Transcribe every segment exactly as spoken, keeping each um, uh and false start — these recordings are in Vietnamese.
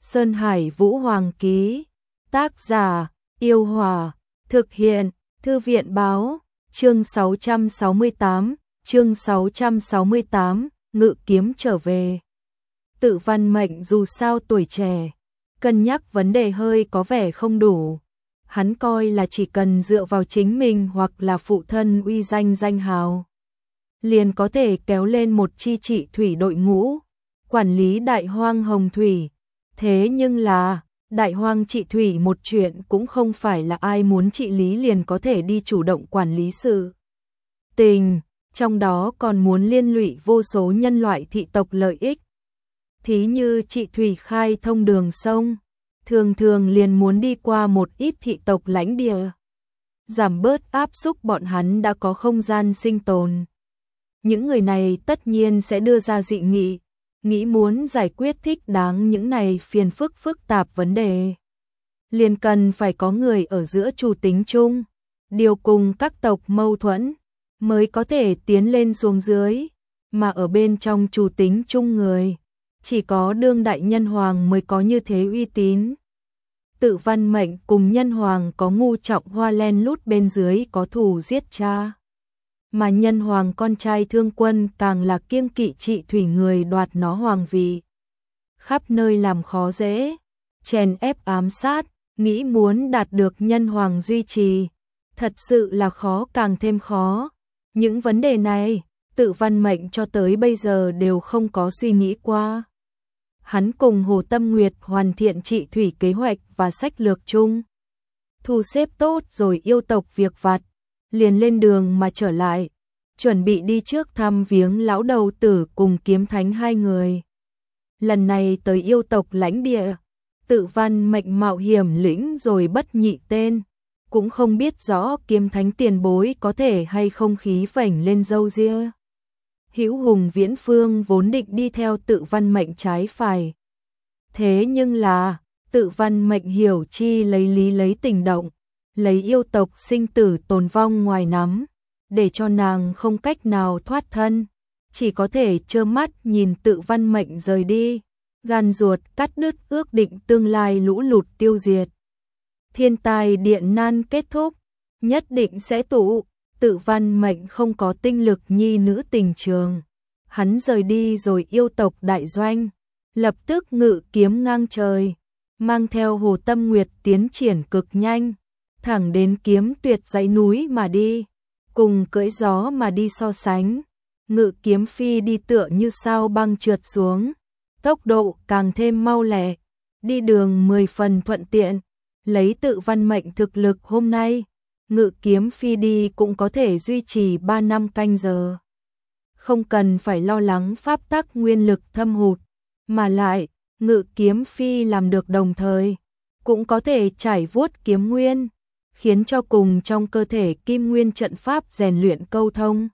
Sơn Hải Vũ Hoàng ký. Tác giả, Yêu Hòa. Thực hiện, Thư viện báo. Chương sáu trăm sáu mươi tám, chương sáu trăm sáu mươi tám, ngự kiếm trở về. Tự Văn Mệnh dù sao tuổi trẻ, cân nhắc vấn đề hơi có vẻ không đủ. Hắn coi là chỉ cần dựa vào chính mình hoặc là phụ thân uy danh danh hào, liền có thể kéo lên một chi trị thủy đội ngũ, quản lý đại hoang hồng thủy. Thế nhưng là, đại hoang trị thủy một chuyện cũng không phải là ai muốn trị lý liền có thể đi chủ động quản lý sự tình, trong đó còn muốn liên lụy vô số nhân loại thị tộc lợi ích. Thí như trị thủy khai thông đường sông, thường thường liền muốn đi qua một ít thị tộc lãnh địa, giảm bớt áp xúc bọn hắn đã có không gian sinh tồn. Những người này tất nhiên sẽ đưa ra dị nghị, nghĩ muốn giải quyết thích đáng những này phiền phức phức tạp vấn đề, liền cần phải có người ở giữa chủ tính chung, điều cùng các tộc mâu thuẫn, mới có thể tiến lên xuống dưới, mà ở bên trong chủ tính chung người, chỉ có đương đại nhân hoàng mới có như thế uy tín. Tự Văn Mệnh cùng nhân hoàng có ngu trọng hoa len lút bên dưới có thù giết cha, mà nhân hoàng con trai Thương Quân càng là kiêng kỵ trị thủy người đoạt nó hoàng vị, khắp nơi làm khó dễ, chèn ép ám sát, nghĩ muốn đạt được nhân hoàng duy trì, thật sự là khó càng thêm khó. Những vấn đề này, Tự Văn Mệnh cho tới bây giờ đều không có suy nghĩ qua. Hắn cùng Hồ Tâm Nguyệt hoàn thiện trị thủy kế hoạch và sách lược chung, thu xếp tốt rồi yêu tộc việc vặt, liền lên đường mà trở lại, chuẩn bị đi trước thăm viếng lão đầu tử cùng Kiếm Thánh hai người. Lần này tới yêu tộc lãnh địa, Tự Văn Mệnh mạo hiểm lĩnh rồi bất nhị tên, cũng không biết rõ Kiếm Thánh tiền bối có thể hay không khí vảnh lên râu ria. Hữu Hùng Viễn Phương vốn định đi theo Tự Văn Mệnh trái phải. Thế nhưng là, Tự Văn Mệnh hiểu chi lấy lý lấy tình động, lấy yêu tộc sinh tử tồn vong ngoài nắm, để cho nàng không cách nào thoát thân, chỉ có thể trơ mắt nhìn Tự Văn Mệnh rời đi, gan ruột cắt đứt ước định tương lai lũ lụt tiêu diệt. Thiên tai điện nan kết thúc, nhất định sẽ tụ. Tự Văn Mệnh không có tinh lực nhi nữ tình trường, hắn rời đi rồi yêu tộc đại doanh, lập tức ngự kiếm ngang trời, mang theo Hồ Tâm Nguyệt tiến triển cực nhanh, thẳng đến Kiếm Tuyệt dãy núi mà đi, cùng cưỡi gió mà đi so sánh, ngự kiếm phi đi tựa như sao băng trượt xuống, tốc độ càng thêm mau lẹ, đi đường mười phần thuận tiện, lấy Tự Văn Mệnh thực lực hôm nay, ngự kiếm phi đi cũng có thể duy trì ba năm canh giờ. Không cần phải lo lắng pháp tắc nguyên lực thâm hụt, mà lại, ngự kiếm phi làm được đồng thời, cũng có thể trải vuốt kiếm nguyên, khiến cho cùng trong cơ thể kim nguyên trận pháp rèn luyện câu thông,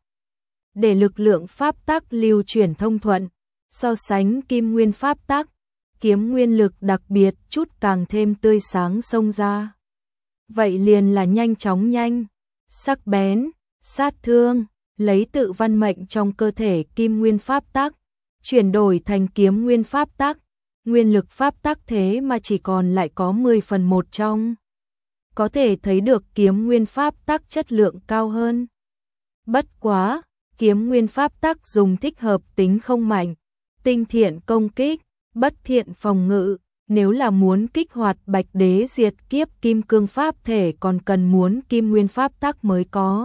để lực lượng pháp tắc lưu chuyển thông thuận, so sánh kim nguyên pháp tắc, kiếm nguyên lực đặc biệt chút càng thêm tươi sáng xông ra. Vậy liền là nhanh chóng nhanh, sắc bén, sát thương, lấy Tự Văn Mệnh trong cơ thể kim nguyên pháp tắc, chuyển đổi thành kiếm nguyên pháp tắc, nguyên lực pháp tắc thế mà chỉ còn lại có mười phần một trong. Có thể thấy được kiếm nguyên pháp tắc chất lượng cao hơn. Bất quá, kiếm nguyên pháp tắc dùng thích hợp tính không mạnh, tinh thiện công kích, bất thiện phòng ngự. Nếu là muốn kích hoạt Bạch Đế diệt kiếp kim cương pháp thể còn cần muốn kim nguyên pháp tắc mới có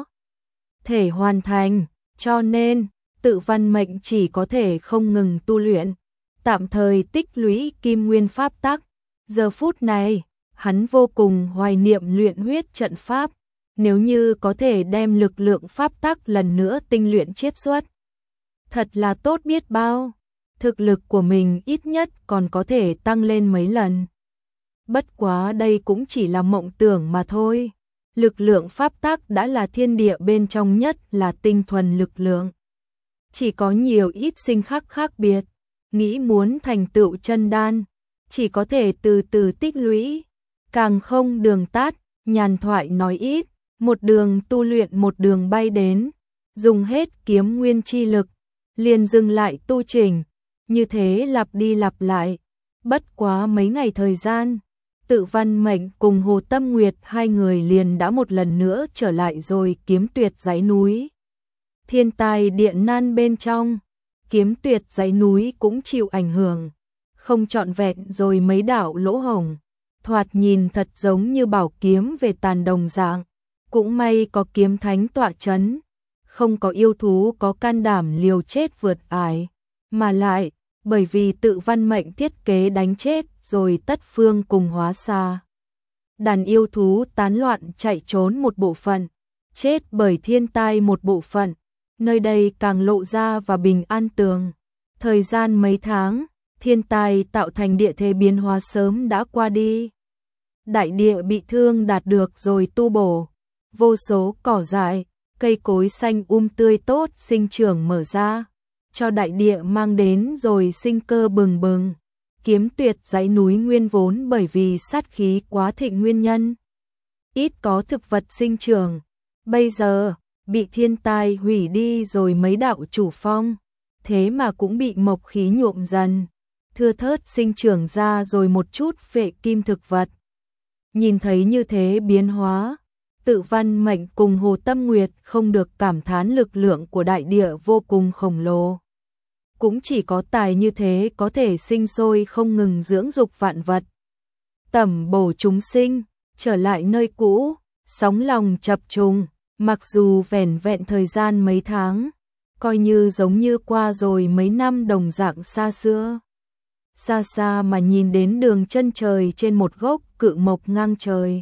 thể hoàn thành, cho nên Tự Văn Mệnh chỉ có thể không ngừng tu luyện, tạm thời tích lũy kim nguyên pháp tắc. Giờ phút này, hắn vô cùng hoài niệm luyện huyết trận pháp, nếu như có thể đem lực lượng pháp tắc lần nữa tinh luyện chiết xuất, thật là tốt biết bao. Thực lực của mình ít nhất còn có thể tăng lên mấy lần. Bất quá đây cũng chỉ là mộng tưởng mà thôi. Lực lượng pháp tắc đã là thiên địa bên trong nhất là tinh thuần lực lượng. Chỉ có nhiều ít sinh khắc khác biệt, nghĩ muốn thành tựu chân đan, chỉ có thể từ từ tích lũy, càng không đường tắt, nhàn thoại nói ít, một đường tu luyện một đường bay đến, dùng hết kiếm nguyên chi lực, liền dừng lại tu chỉnh. Như thế lặp đi lặp lại, Bất quá mấy ngày thời gian, Tự Văn Mệnh cùng Hồ Tâm Nguyệt hai người liền đã một lần nữa trở lại rồi Kiếm Tuyệt dãy núi. Thiên tài điện nan bên trong, Kiếm Tuyệt dãy núi cũng chịu ảnh hưởng, không trọn vẹn rồi mấy đạo lỗ hổng, thoạt nhìn thật giống như bảo kiếm về tàn đồng dạng. Cũng may có kiếm thánh tọa chấn, không có yêu thú có can đảm liều chết vượt ải, mà lại bởi vì Tự Văn Mệnh thiết kế đánh chết rồi tất phương cùng hóa xa. Đàn yêu thú tán loạn chạy trốn một bộ phận, chết bởi thiên tai một bộ phận, nơi đây càng lộ ra và bình an tường. Thời gian mấy tháng, thiên tai tạo thành địa thế biến hóa sớm đã qua đi. Đại địa bị thương đạt được rồi tu bổ, vô số cỏ dại, cây cối xanh um tươi tốt sinh trưởng mở ra, cho đại địa mang đến rồi sinh cơ bừng bừng. Kiếm Tuyệt dãy núi nguyên vốn bởi vì sát khí quá thịnh nguyên nhân, ít có thực vật sinh trưởng, bây giờ bị thiên tai hủy đi rồi mấy đạo chủ phong, thế mà cũng bị mộc khí nhuộm dần, thưa thớt sinh trưởng ra rồi một chút phệ kim thực vật. Nhìn thấy như thế biến hóa, Tự Văn Mệnh cùng Hồ Tâm Nguyệt không được cảm thán lực lượng của đại địa vô cùng khổng lồ. Cũng chỉ có tài như thế có thể sinh sôi không ngừng dưỡng dục vạn vật, tẩm bổ chúng sinh, trở lại nơi cũ, sóng lòng chập trùng, mặc dù vẻn vẹn thời gian mấy tháng, coi như giống như qua rồi mấy năm đồng dạng xa xưa. Xa xa mà nhìn đến đường chân trời trên một gốc cự mộc ngang trời,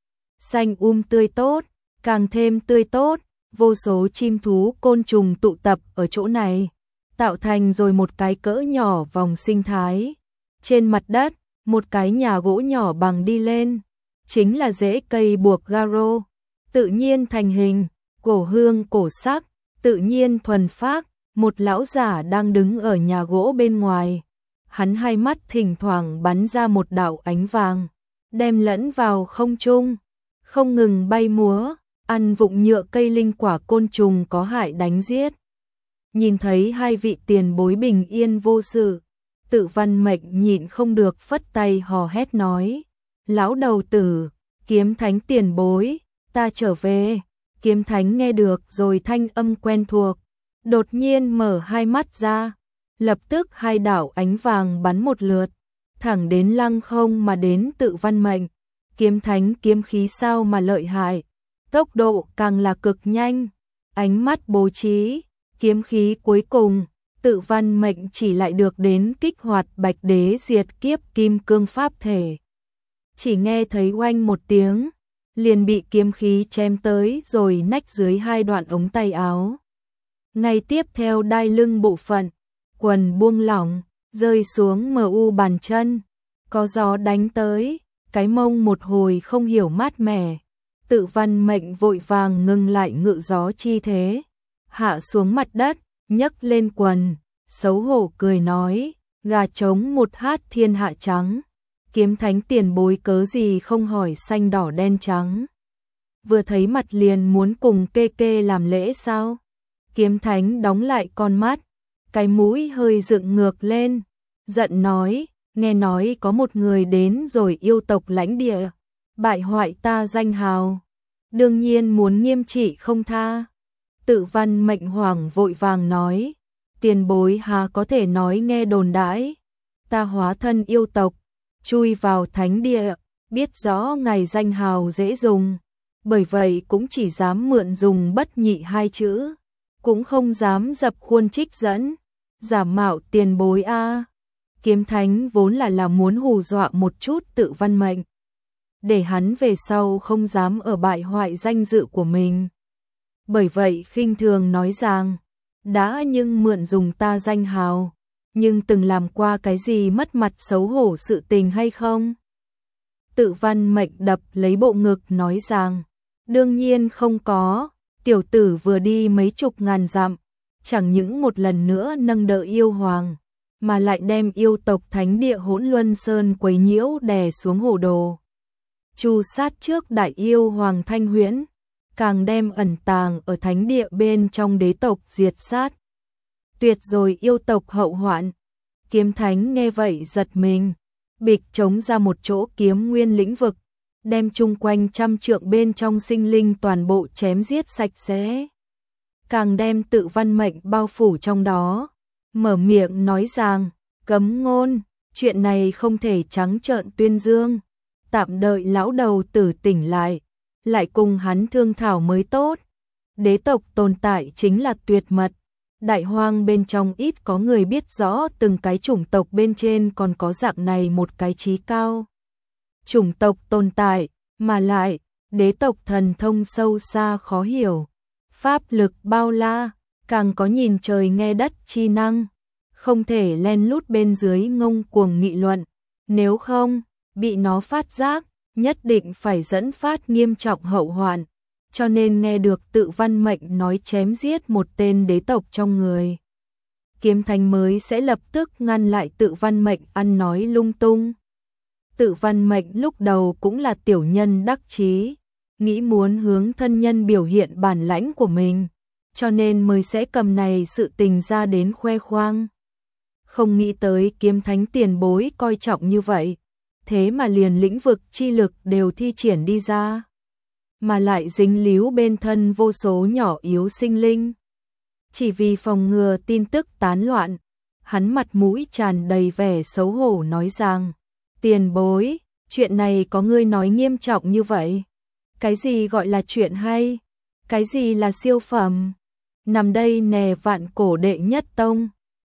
xanh um tươi tốt, càng thêm tươi tốt, vô số chim thú côn trùng tụ tập ở chỗ này, tạo thành rồi một cái cỡ nhỏ vòng sinh thái. Trên mặt đất, một cái nhà gỗ nhỏ bằng đi lên, chính là rễ cây buộc garo, tự nhiên thành hình, cổ hương cổ sắc, tự nhiên thuần phác. Một lão giả đang đứng ở nhà gỗ bên ngoài, hắn hai mắt thỉnh thoảng bắn ra một đạo ánh vàng, đem lẫn vào không trung, không ngừng bay múa, ăn vụng nhựa cây linh quả côn trùng có hại đánh giết. Nhìn thấy hai vị tiền bối bình yên vô sự, Tự Văn Mệnh nhịn không được phất tay hò hét nói: "Lão đầu tử, Kiếm Thánh tiền bối, ta trở về." Kiếm Thánh nghe được rồi thanh âm quen thuộc, đột nhiên mở hai mắt ra, lập tức hai đạo ánh vàng bắn một lượt, thẳng đến lăng không mà đến Tự Văn Mệnh. Kiếm Thánh kiếm khí sao mà lợi hại, tốc độ càng là cực nhanh, ánh mắt bố trí, kiếm khí cuối cùng, Tự Văn Mệnh chỉ lại được đến kích hoạt Bạch Đế diệt kiếp kim cương pháp thể. Chỉ nghe thấy oanh một tiếng, liền bị kiếm khí chém tới rồi nách dưới hai đoạn ống tay áo. Ngay tiếp theo đai lưng bộ phận, quần buông lỏng, rơi xuống mờ u bàn chân, có gió đánh tới, cái mông một hồi không hiểu mát mẻ. Tự Văn Mệnh vội vàng ngừng lại ngự gió chi thế, hạ xuống mặt đất, nhấc lên quần, xấu hổ cười nói: "Gà trống một hát thiên hạ trắng, Kiếm Thánh tiền bối cớ gì không hỏi xanh đỏ đen trắng, vừa thấy mặt liền muốn cùng kê kê làm lễ sao?" Kiếm Thánh đóng lại con mắt, cái mũi hơi dựng ngược lên, giận nói: "Nghe nói có một người đến rồi yêu tộc lãnh địa, bại hoại ta danh hào, đương nhiên muốn nghiêm trị không tha." Tự Văn Mệnh hoàng vội vàng nói: "Tiền bối hà có thể nói nghe đồn đãi, ta hóa thân yêu tộc, chui vào thánh địa, biết rõ ngài danh hào dễ dùng, bởi vậy cũng chỉ dám mượn dùng bất nhị hai chữ, cũng không dám dập khuôn trích dẫn, giả mạo tiền bối a." Kiếm Thánh vốn là là muốn hù dọa một chút Tự Văn Mệnh, để hắn về sau không dám ở bại hoại danh dự của mình. Bởi vậy khinh thường nói rằng: "Đã nhưng mượn dùng ta danh hào, nhưng từng làm qua cái gì mất mặt xấu hổ sự tình hay không?" Tự Văn Mệnh đập lấy bộ ngực nói rằng: "Đương nhiên không có, tiểu tử vừa đi mấy chục ngàn dặm, chẳng những một lần nữa nâng đỡ yêu hoàng, mà lại đem yêu tộc thánh địa Hỗn Luân Sơn quấy nhiễu đè xuống hồ đồ, tru sát trước đại yêu hoàng Thanh Huyễn, càng đem ẩn tàng ở thánh địa bên trong đế tộc diệt sát, tuyệt rồi yêu tộc hậu hoạn." Kiếm Thánh nghe vậy giật mình, bịch trống ra một chỗ kiếm nguyên lĩnh vực, đem chung quanh trăm trượng bên trong sinh linh toàn bộ chém giết sạch sẽ. Càng đem tự văn mệnh bao phủ trong đó, mở miệng nói rằng, cấm ngôn, chuyện này không thể trắng trợn tuyên dương, tạm đợi lão đầu tử tỉnh lại, lại cùng hắn thương thảo mới tốt. Đế tộc tồn tại chính là tuyệt mật, đại hoang bên trong ít có người biết rõ từng cái chủng tộc bên trên còn có dạng này một cái chí cao chủng tộc tồn tại, mà lại, đế tộc thần thông sâu xa khó hiểu, pháp lực bao la, càng có nhìn trời nghe đất chi năng, không thể len lút bên dưới ngông cuồng nghị luận, nếu không, bị nó phát giác, nhất định phải dẫn phát nghiêm trọng hậu hoạn, cho nên nghe được tự văn mệnh nói chém giết một tên đế tộc trong người. Kiếm Thánh mới sẽ lập tức ngăn lại tự văn mệnh ăn nói lung tung. Tự văn mệnh lúc đầu cũng là tiểu nhân đắc chí, nghĩ muốn hướng thân nhân biểu hiện bản lãnh của mình, cho nên mới sẽ cầm này sự tình ra đến khoe khoang. Không nghĩ tới Kiếm Thánh tiền bối coi trọng như vậy, thế mà liền lĩnh vực chi lực đều thi triển đi ra, mà lại dính líu bên thân vô số nhỏ yếu sinh linh. Chỉ vì phòng ngừa tin tức tán loạn, hắn mặt mũi tràn đầy vẻ xấu hổ nói rằng, tiền bối, chuyện này có ngươi nói nghiêm trọng như vậy? Cái gì gọi là chuyện hay? Cái gì là siêu phẩm? Nằm đây nè vạn cổ đệ nhất tông,